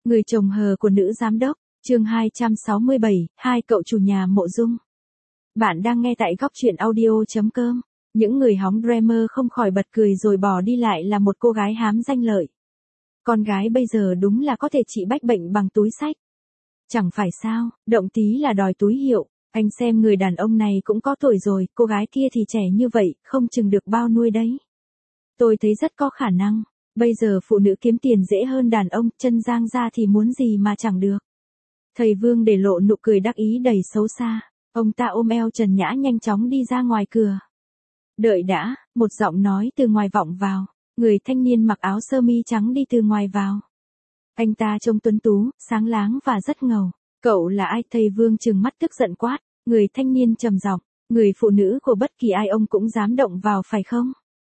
Người chồng hờ của nữ giám đốc, chương 267, hai cậu chủ nhà Mộ Dung. Bạn đang nghe tại góc truyện audio.com. Những người hóng Dreamer không khỏi bật cười rồi bỏ đi lại là một cô gái hám danh lợi. Con gái bây giờ đúng là có thể trị bách bệnh bằng túi xách. Chẳng phải sao, động tí là đòi túi hiệu. Anh xem người đàn ông này cũng có tuổi rồi, cô gái kia thì trẻ như vậy, không chừng được bao nuôi đấy. Tôi thấy rất có khả năng. Bây giờ phụ nữ kiếm tiền dễ hơn đàn ông, chân giang ra thì muốn gì mà chẳng được. Thầy Vương để lộ nụ cười đắc ý đầy xấu xa. Ông ta ôm eo Trần Nhã nhanh chóng đi ra ngoài cửa. Đợi đã, một giọng nói từ ngoài vọng vào. Người thanh niên mặc áo sơ mi trắng đi từ ngoài vào. Anh ta trông tuấn tú, sáng láng và rất ngầu. Cậu là ai? Thầy Vương trừng mắt tức giận quát. Người thanh niên trầm giọng, người phụ nữ của bất kỳ ai ông cũng dám động vào phải không?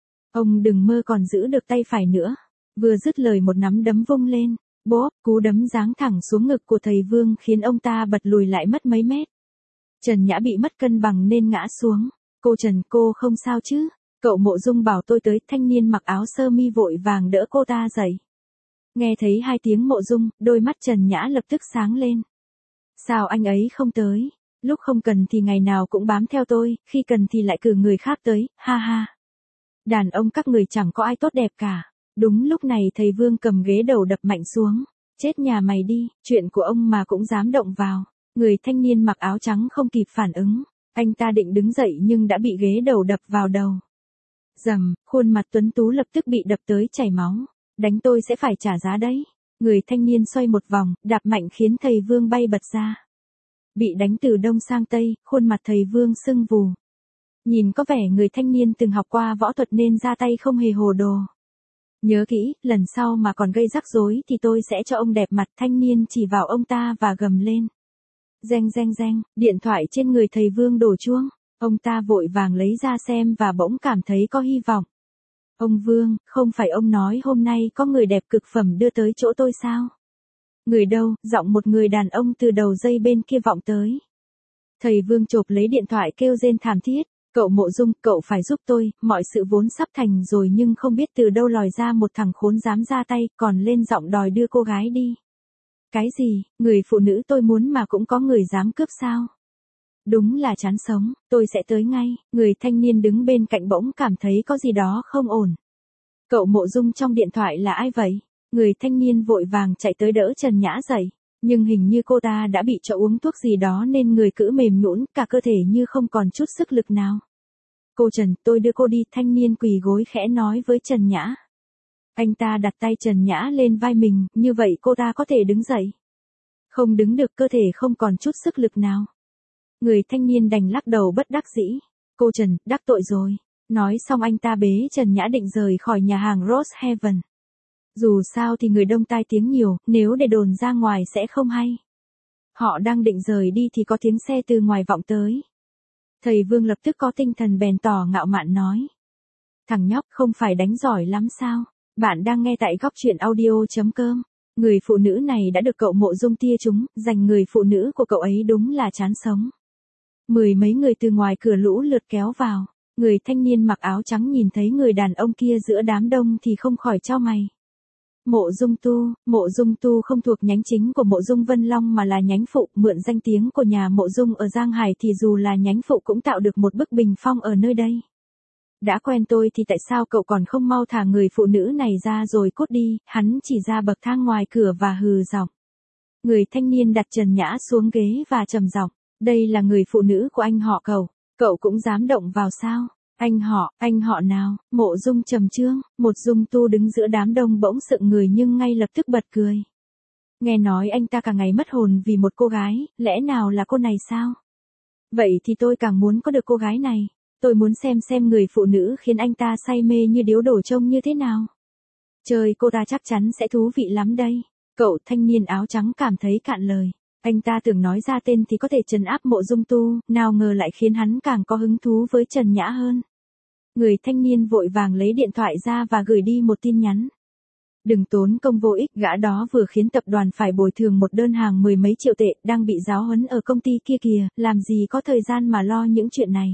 Ông đừng mơ còn giữ được tay phải nữa. Vừa dứt lời một nắm đấm vung lên. Bốp, cú đấm giáng thẳng xuống ngực của thầy Vương khiến ông ta bật lùi lại mất mấy mét. Trần Nhã bị mất cân bằng nên ngã xuống. Cô Trần, cô không sao chứ? Cậu Mộ Dung bảo tôi tới. Thanh niên mặc áo sơ mi vội vàng đỡ cô ta dậy. Nghe thấy hai tiếng Mộ Dung, đôi mắt Trần Nhã lập tức sáng lên. Sao anh ấy không tới? Lúc không cần thì ngày nào cũng bám theo tôi, khi cần thì lại cử người khác tới, ha ha. Đàn ông các người chẳng có ai tốt đẹp cả. Đúng lúc này thầy Vương cầm ghế đầu đập mạnh xuống. Chết nhà mày đi, chuyện của ông mà cũng dám động vào. Người thanh niên mặc áo trắng không kịp phản ứng. Anh ta định đứng dậy nhưng đã bị ghế đầu đập vào đầu. Rầm, khuôn mặt tuấn tú lập tức bị đập tới chảy máu. Đánh tôi sẽ phải trả giá đấy. Người thanh niên xoay một vòng, đạp mạnh khiến thầy Vương bay bật ra. Bị đánh từ đông sang tây, khuôn mặt thầy Vương sưng vù. Nhìn có vẻ người thanh niên từng học qua võ thuật nên ra tay không hề hồ đồ. Nhớ kỹ, lần sau mà còn gây rắc rối thì tôi sẽ cho ông đẹp mặt. Thanh niên chỉ vào ông ta và gầm lên. Reng reng reng, điện thoại trên người thầy Vương đổ chuông. Ông ta vội vàng lấy ra xem và bỗng cảm thấy có hy vọng. Ông Vương, không phải ông nói hôm nay có người đẹp cực phẩm đưa tới chỗ tôi sao? Người đâu? Giọng một người đàn ông từ đầu dây bên kia vọng tới. Thầy Vương chộp lấy điện thoại kêu rên thảm thiết. Cậu Mộ Dung, cậu phải giúp tôi, mọi sự vốn sắp thành rồi nhưng không biết từ đâu lòi ra một thằng khốn dám ra tay, còn lên giọng đòi đưa cô gái đi. Cái gì, người phụ nữ tôi muốn mà cũng có người dám cướp sao? Đúng là chán sống, tôi sẽ tới ngay. Người thanh niên đứng bên cạnh bỗng cảm thấy có gì đó không ổn. Cậu Mộ Dung trong điện thoại là ai vậy? Người thanh niên vội vàng chạy tới đỡ Trần Nhã dậy. Nhưng hình như cô ta đã bị cho uống thuốc gì đó nên người cữ mềm nhũn, cả cơ thể như không còn chút sức lực nào. Cô Trần, tôi đưa cô đi. Thanh niên quỳ gối khẽ nói với Trần Nhã. Anh ta đặt tay Trần Nhã lên vai mình, như vậy cô ta có thể đứng dậy. Không đứng được, cơ thể không còn chút sức lực nào. Người thanh niên đành lắc đầu bất đắc dĩ. Cô Trần, đắc tội rồi. Nói xong anh ta bế Trần Nhã định rời khỏi nhà hàng Rose Heaven. Dù sao thì người đông tai tiếng nhiều, nếu để đồn ra ngoài sẽ không hay. Họ đang định rời đi thì có tiếng xe từ ngoài vọng tới. Thầy Vương lập tức có tinh thần bèn tỏ ngạo mạn nói. Thằng nhóc không phải đánh giỏi lắm sao? Bạn đang nghe tại góc truyện audio.com. Người phụ nữ này đã được cậu Mộ Dung tia trúng, giành người phụ nữ của cậu ấy đúng là chán sống. Mười mấy người từ ngoài cửa lũ lượt kéo vào. Người thanh niên mặc áo trắng nhìn thấy người đàn ông kia giữa đám đông thì không khỏi chau mày. Mộ Dung Tu không thuộc nhánh chính của Mộ Dung Vân Long mà là nhánh phụ, mượn danh tiếng của nhà Mộ Dung ở Giang Hải thì dù là nhánh phụ cũng tạo được một bức bình phong ở nơi đây. Đã quen tôi thì tại sao cậu còn không mau thả người phụ nữ này ra rồi cút đi? Hắn chỉ ra bậc thang ngoài cửa và hừ giọng. Người thanh niên đặt Trần Nhã xuống ghế và trầm giọng, đây là người phụ nữ của anh họ cậu cũng dám động vào sao? Anh họ nào? Mộ Dung trầm trương, một Dung Tu đứng giữa đám đông bỗng sượng người nhưng ngay lập tức bật cười. Nghe nói anh ta cả ngày mất hồn vì một cô gái, lẽ nào là cô này sao? Vậy thì tôi càng muốn có được cô gái này. Tôi muốn xem người phụ nữ khiến anh ta say mê như điếu đổ trông như thế nào. Trời, cô ta chắc chắn sẽ thú vị lắm đây. Cậu thanh niên áo trắng cảm thấy cạn lời. Anh ta tưởng nói ra tên thì có thể trấn áp Mộ Dung Tu, nào ngờ lại khiến hắn càng có hứng thú với Trần Nhã hơn. Người thanh niên vội vàng lấy điện thoại ra và gửi đi một tin nhắn. Đừng tốn công vô ích, gã đó vừa khiến tập đoàn phải bồi thường một đơn hàng 10 mấy triệu tệ, đang bị giáo huấn ở công ty kia kìa, làm gì có thời gian mà lo những chuyện này.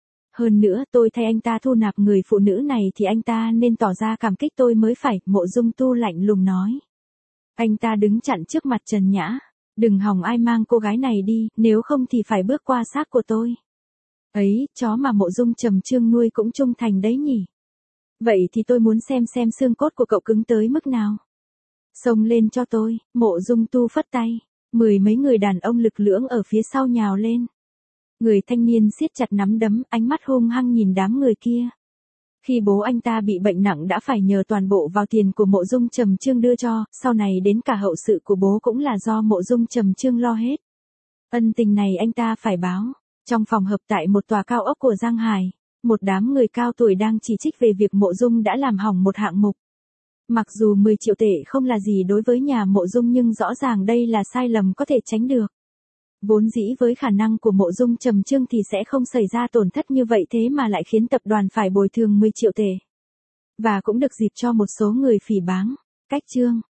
Hơn nữa, tôi thay anh ta thu nạp người phụ nữ này thì anh ta nên tỏ ra cảm kích tôi mới phải, Mộ Dung Tu lạnh lùng nói. Anh ta đứng chặn trước mặt Trần Nhã. Đừng hòng ai mang cô gái này đi, nếu không thì phải bước qua xác của tôi. Ấy, chó mà Mộ Dung Trầm Chương nuôi cũng trung thành đấy nhỉ. Vậy thì tôi muốn xem xương cốt của cậu cứng tới mức nào. Xông lên cho tôi, Mộ Dung Tu phất tay. 10 mấy người đàn ông lực lưỡng ở phía sau nhào lên. Người thanh niên siết chặt nắm đấm, ánh mắt hung hăng nhìn đám người kia. Khi bố anh ta bị bệnh nặng đã phải nhờ toàn bộ vào tiền của Mộ Dung Trầm Chương đưa cho, sau này đến cả hậu sự của bố cũng là do Mộ Dung Trầm Chương lo hết. Ân tình này anh ta phải báo. Trong phòng hợp tại một tòa cao ốc của Giang Hải, một đám người cao tuổi đang chỉ trích về việc Mộ Dung đã làm hỏng một hạng mục. Mặc dù 10 triệu tệ không là gì đối với nhà Mộ Dung nhưng rõ ràng đây là sai lầm có thể tránh được. Vốn dĩ với khả năng của Mộ Dung Trầm Chương thì sẽ không xảy ra tổn thất như vậy thế mà lại khiến tập đoàn phải bồi thường 10 triệu tệ. Và cũng được dịp cho một số người phỉ báng. Cách chương